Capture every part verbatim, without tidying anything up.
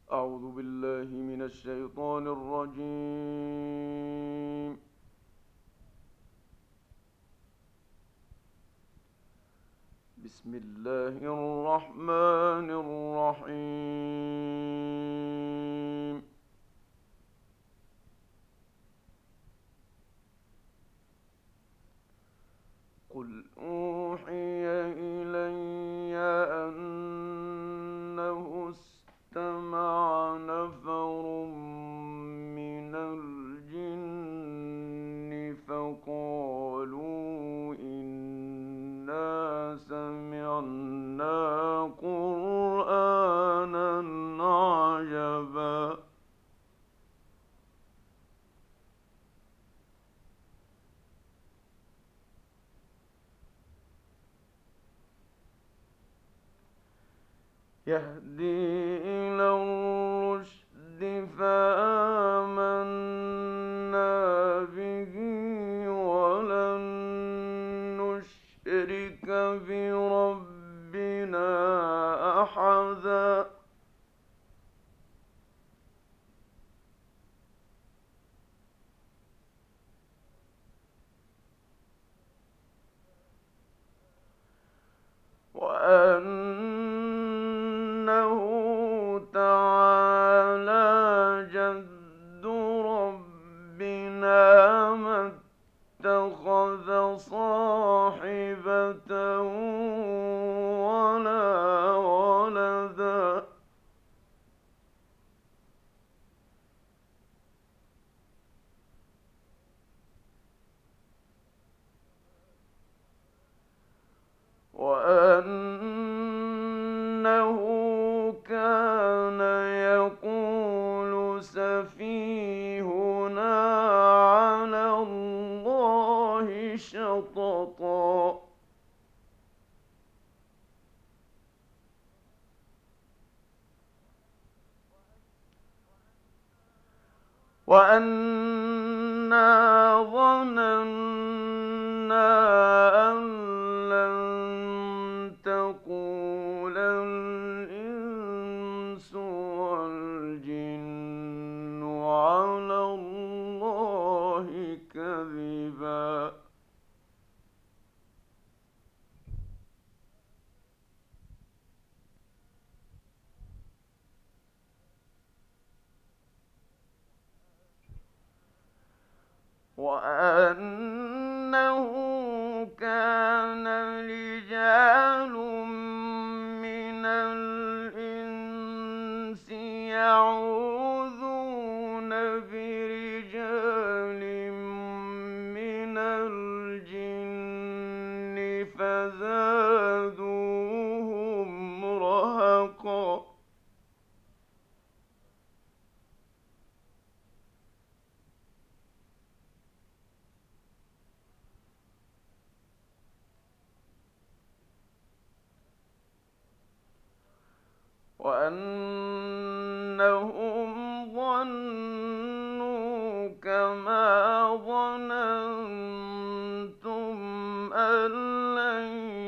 أعوذ بالله من الشيطان الرجيم. بسم الله الرحمن الرحيم. قل أوحي إلي أنه استمع نفر من الجن فقالوا إنا سمعنا قرآنا عجبا يهدي إلى الرشد فآمنا به ولن نشرك بربنا أحدا وأنه تعالى جد ربنا ما اتخذ صاحبة ولا ولدا وأنه كان يقول سفيهنا على الله شططا وأنا ظننا أن لن تقول الإنس والجن على الله كذبا وأنه كان رجال من الإنس يعوذون برجال من الجن فزادوهم رهقا وأنهم ظنوا كما ظننتم أن لن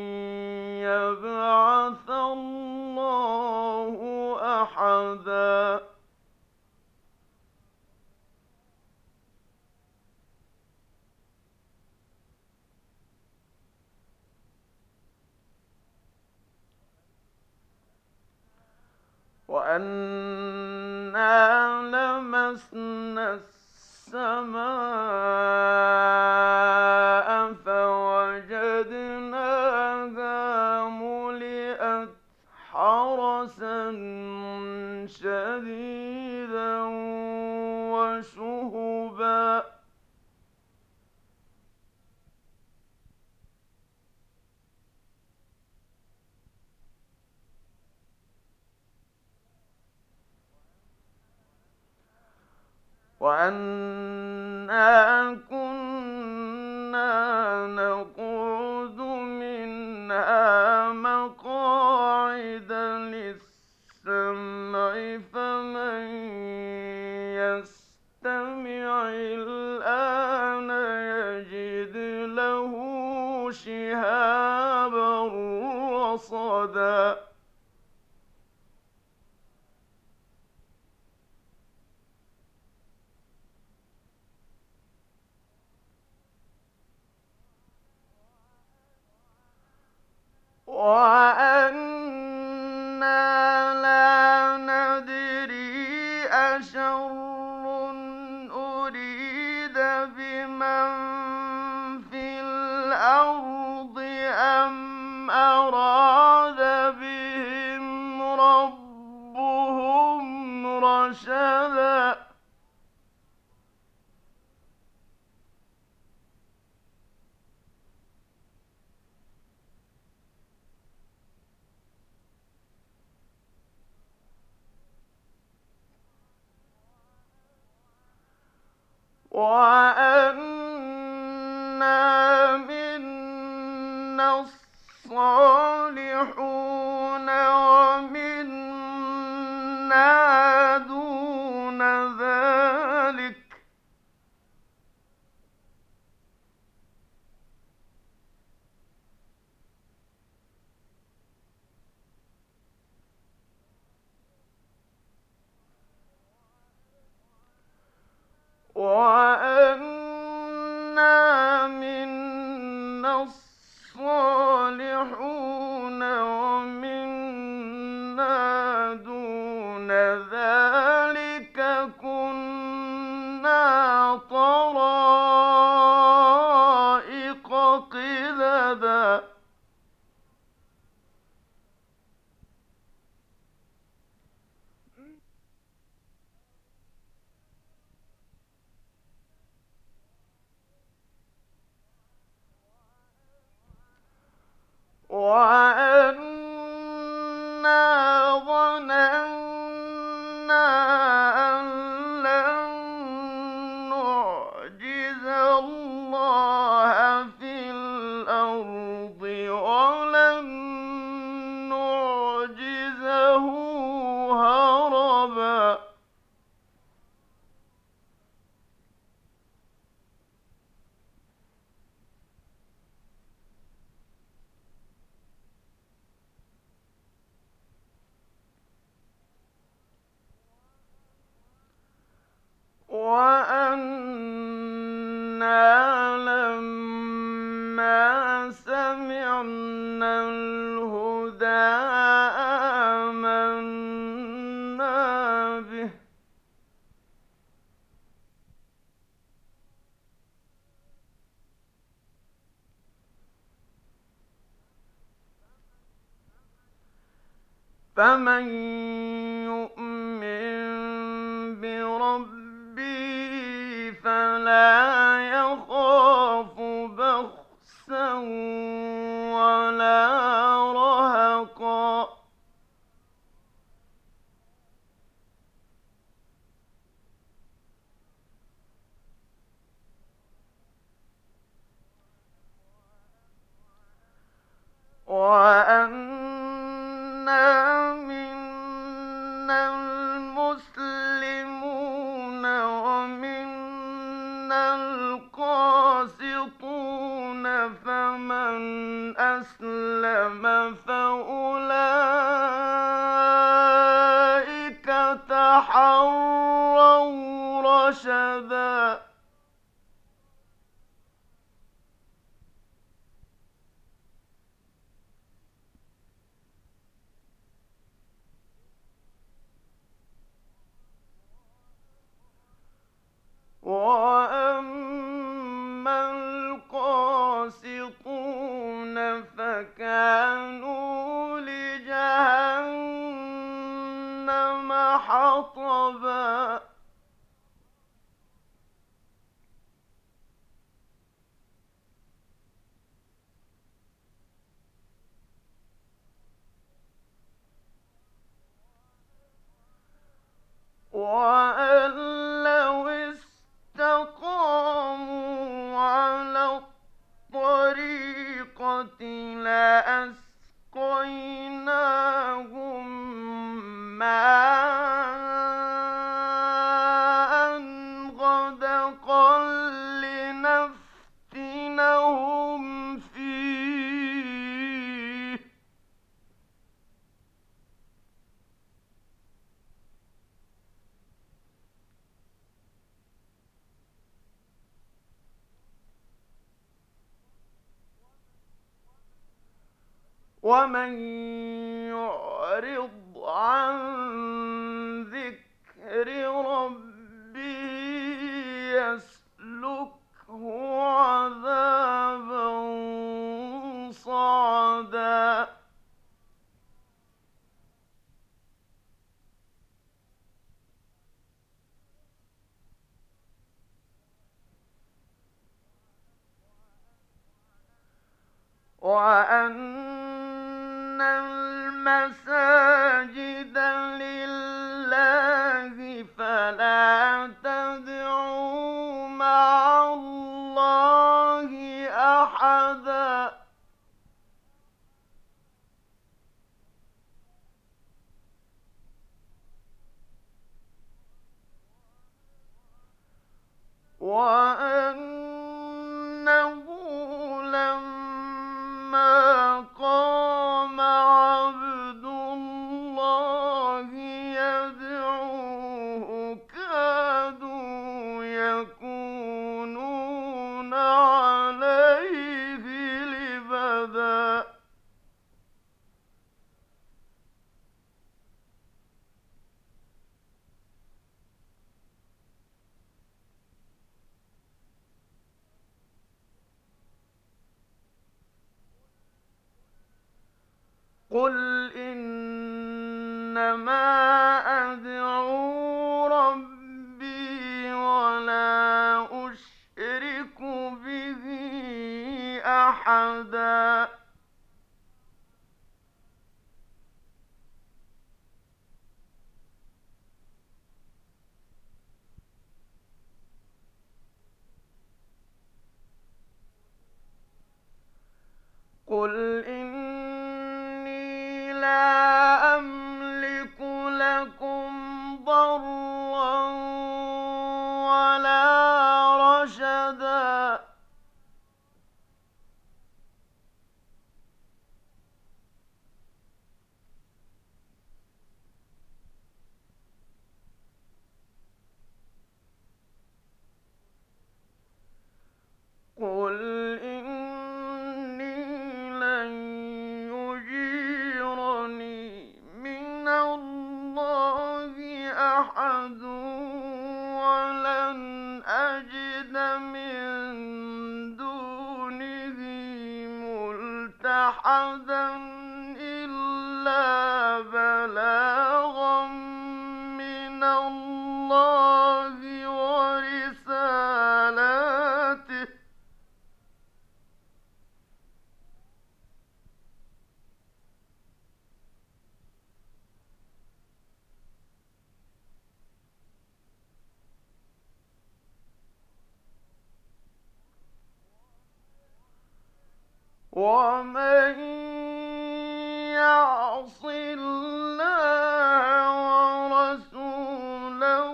يبعث الله أحدا وأنا لمسنا السماء فوجدناها ملئت حرسا شديدا وشهبا وأنا كنا نقعد منها مقاعد للسمع فمن يستمع الآن يجد له شهابا رصدا وَأَنَّا لَا نَدْرِي أَشَرٌّ أُرِيدَ بِمَن فِي الْأَرْضِ أَمْ أَرَادَ بِهِمْ رَبُّهُمْ رَشَدًا وَأَنَّا مِنَّا الصَّالِحُونَ وَمِنَّا دُونَ ذَٰلِكَ ۖ وَأَنَّا مِنَّا الصَّالِحُونَ وَمِنَّا دُونَ ذَٰلِكَ ۖ كُنَّا طَرَائِقَ قِدَدًا وَأَنَّا ظَنَنَّا أَن لَّن نُّعْجِزَ اللَّهَ فِي الْأَرْضِ وَلَن نُّعْجِزَهُ هَرَبًا وَأَنَّا لَمَّا سَمِعْنَا الْهُدَىٰ آمَنَّا بِهِ ۖ فَمَن يُؤْمِن بِرَبِّهِ فَلَا يَخَافُ بَخْسًا وَلَا رَهَقًا وَأَنَّا مِنَّا الْمُسْلِمُونَ وَمِنَّا الْقَاسِطُونَ ۖ فَمَنْ أَسْلَمَ فَأُولَٰئِكَ تَحَرَّوْا رَشَدًا وَأَمَّا الْقَاسِطُونَ فَكَانُوا لِجَهَنَّمَ حَطَبًا وَأَن لَّوِ اسْتَقَامُوا عَلَى الطَّرِيقَةِ لَأَسْقَيْنَاهُم مَّاءً غَدَقًا لِّنَفْتِنَهُمْ فِيهِ ۚ ومن يعرض عن ذكر ربه يسلكه عذابا صعدا وأن المساجد لله فلا تدعوا مع الله أحدا وأنه لما قام عبد الله يدعوه كادوا يكونون عليه لبدا قل إنما أدعو ربي ولا أشرك به أحدا قل إني لا أملك لكم ضرا ولا رشدا قل إني لن يجيرني من الله أحد ولن أجد من دونه ملتحدا إلا بلاغا من الله ورسالاته ومن يعص الله ورسوله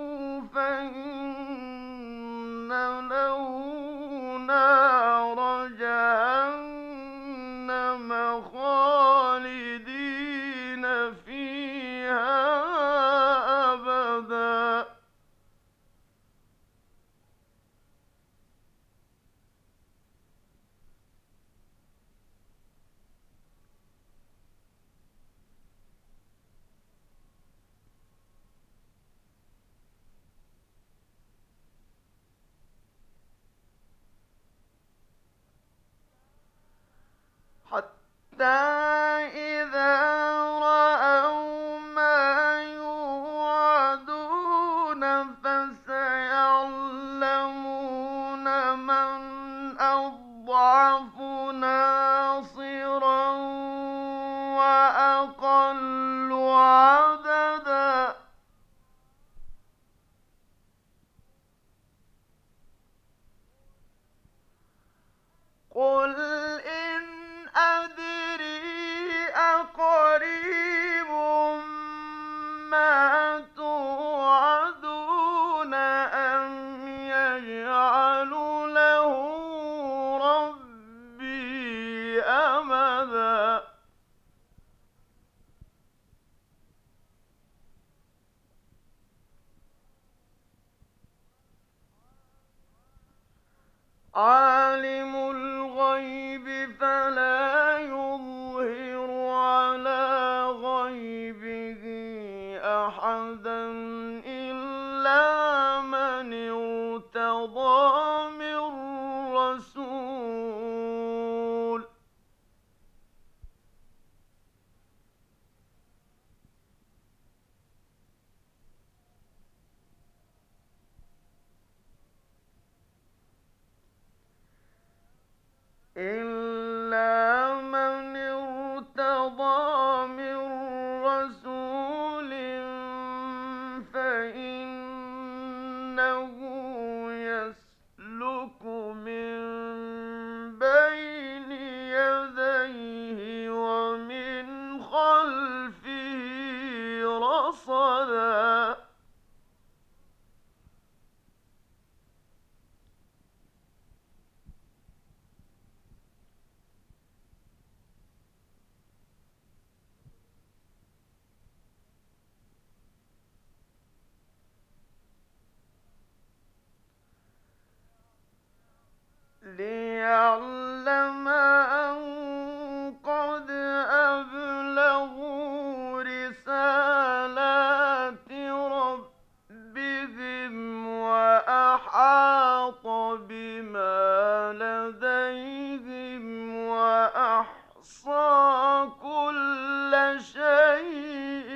فإن له نار جهنم خالدين فيها أبدا حتى إذا رأوا ما يوعدون فسيعلمون من أضعف ناصرا وأقل عددا قل إن أدري أقريب ما توعدون أم يجعل له ربي أمدا عالم الغيب فلا يظهر أحدا إلا من ارتضى من رسول إلا من ارتضى من رسول فإنه يسلك من بين يديه ومن خلفه رصدا ليعلم أن قد أبلغوا رسالات ربهم وأحاط بما لديهم وأحصى كل شيء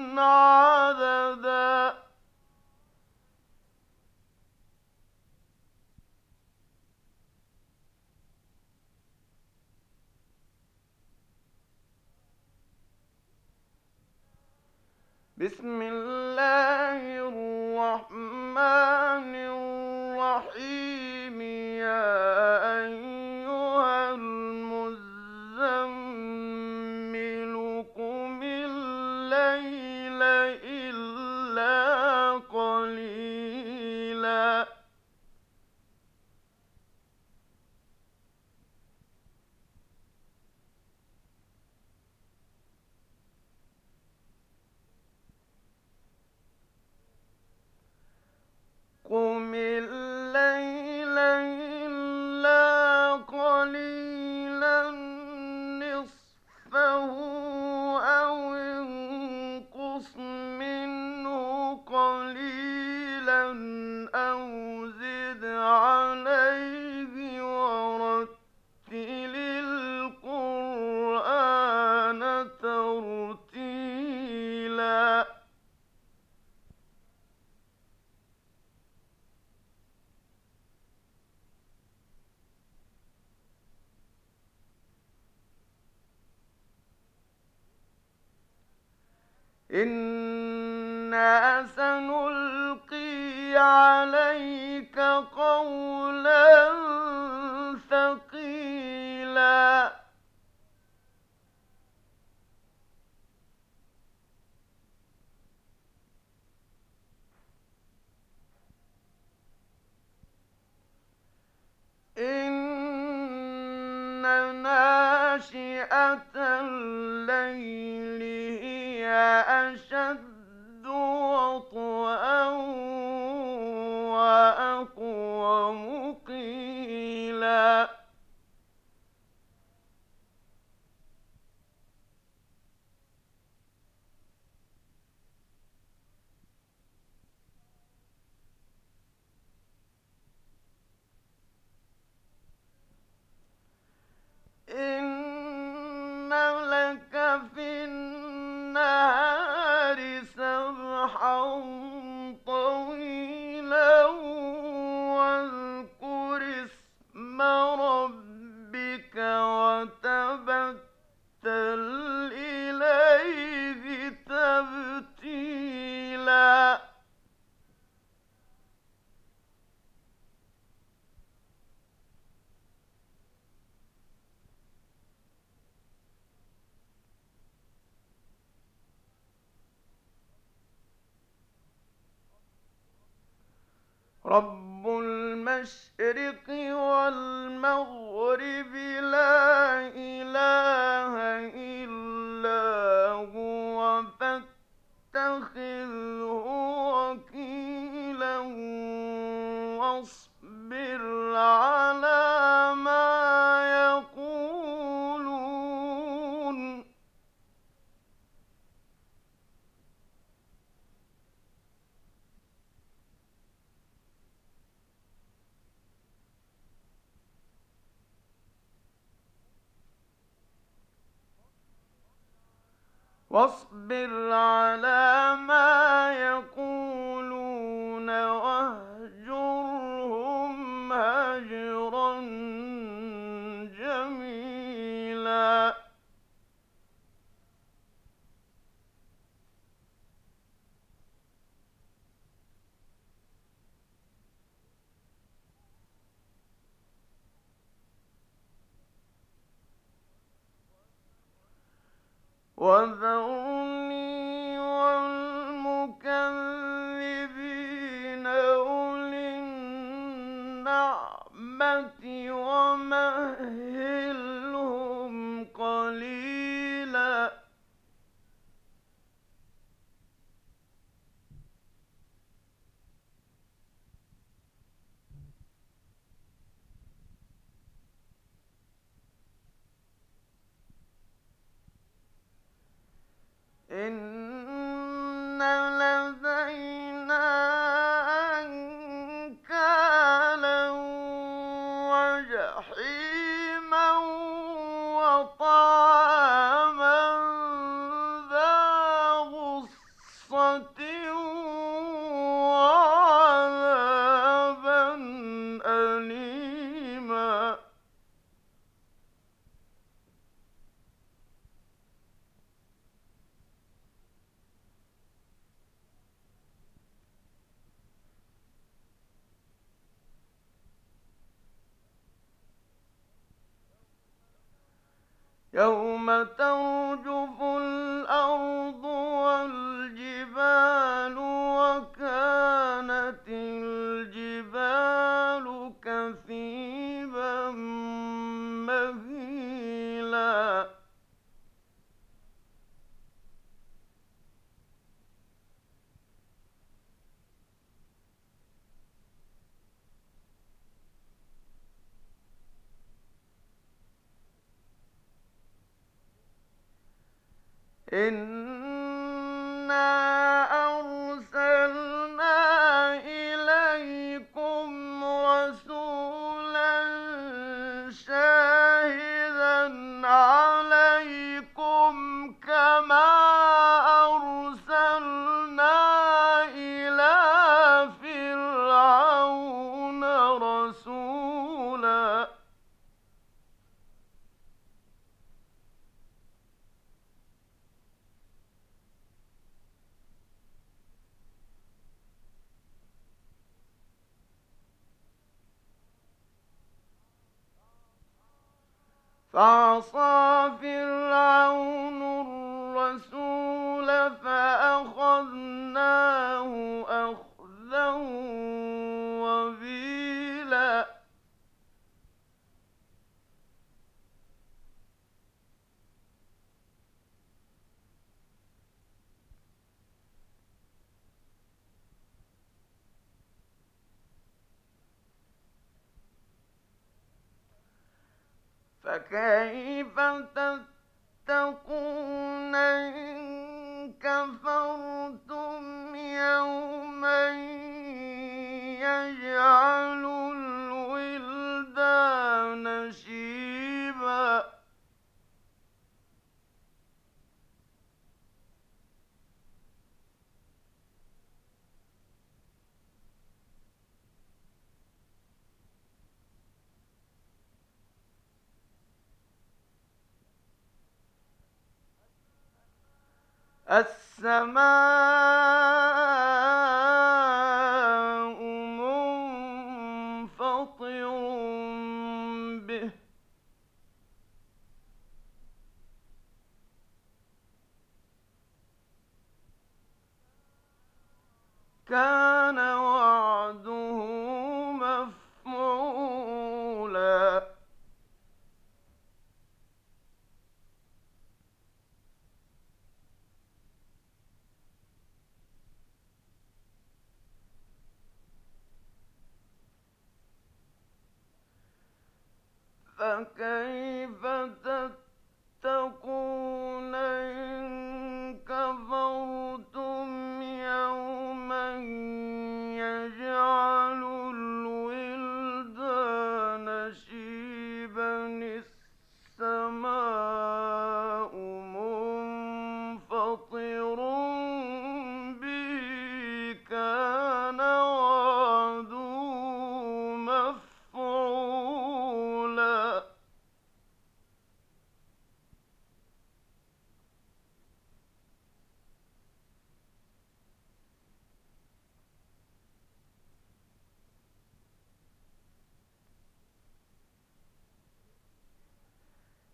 عددا بسم الله الرحمن الرحيم يا أيها المزمل قم الليل إلا قليلا قم الليل إلا قليلا نصفه أو انقص منه قليلا أو زد عليه ورتل القرآن ترتيلا إنا سنلقي عليك قولا ثقيلا إن ناشئة الليل هي أشد وطئا وأقوم قيلا إن لك في النهار سبحا طويلا واذكر اسم ربك وتبتل إليه تبتيلا رب المشرق والمغرب لا إله إلا هو فاتخذه وكيلا واصبر على ما يقولون. واصبر على ما يقولون واهجرهم هجرا جميلا وذرني والمكذبين أولي النعمة ومهلهم قليلا إن لدينا أنكالا وجحيما وطعاما ذا غصة وعذابا أليما يوم ترجف الأرض والجبال وكانت الجبال كثيبا مهيلا إنا أرسلنا إليكم رسولا شاهدا عليكم كما أرسلنا إلى فرعون رسولا فعصى فرعون الرسول فأخذناه أخذا وبيلا فكيف تتقون إن كفرتم يوما يجعل الولدان شيبا السماء منفطر به كان وعده مفعولا فكيف تتقون إن كفرتم يوما يجعل الولدان شيبا السماء منفطر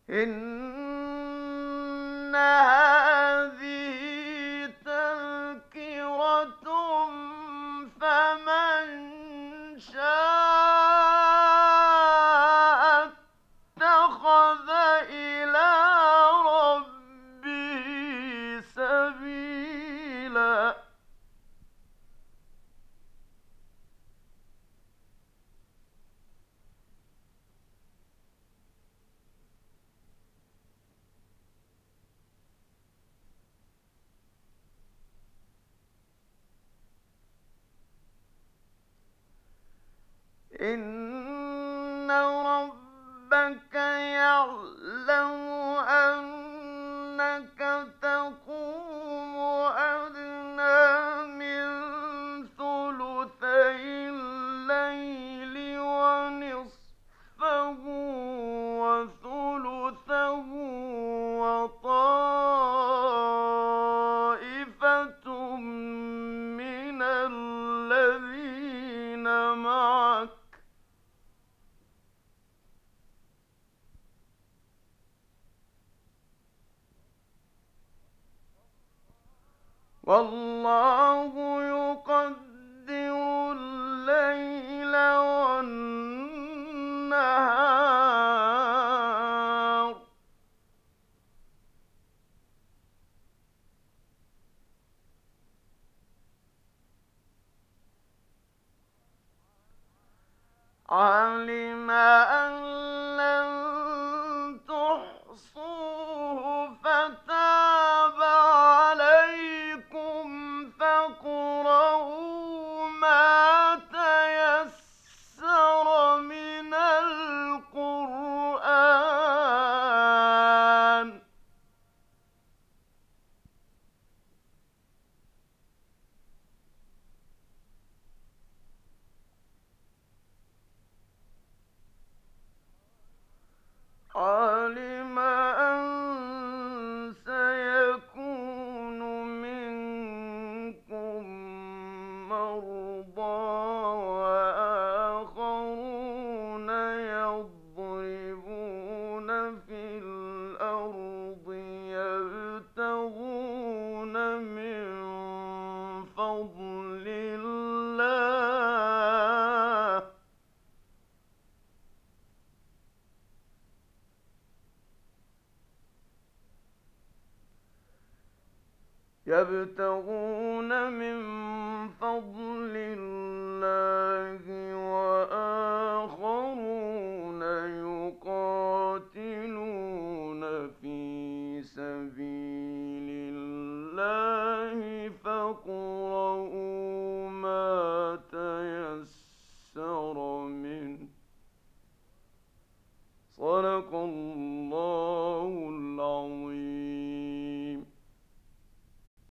إن هذه تذكرة، فمن شاء اتخذ إلى ربه سبيلا. إن ربك يعلم أنك تقوم أدنى من ثلثي الليل ونصفه وثلثه وطائفة من الذين معك، والله يقدر الليل والنهار، علم أن لن تحصوه فتاب عليكم فاقرؤوا ما تيسر من القرآن. علم أن سيكون منكم مرضى وآخرون يضربون في الأرض يبتغون من فضل الله يبتغون من فضل الله وآخرون يقاتلون في سبيل الله فقل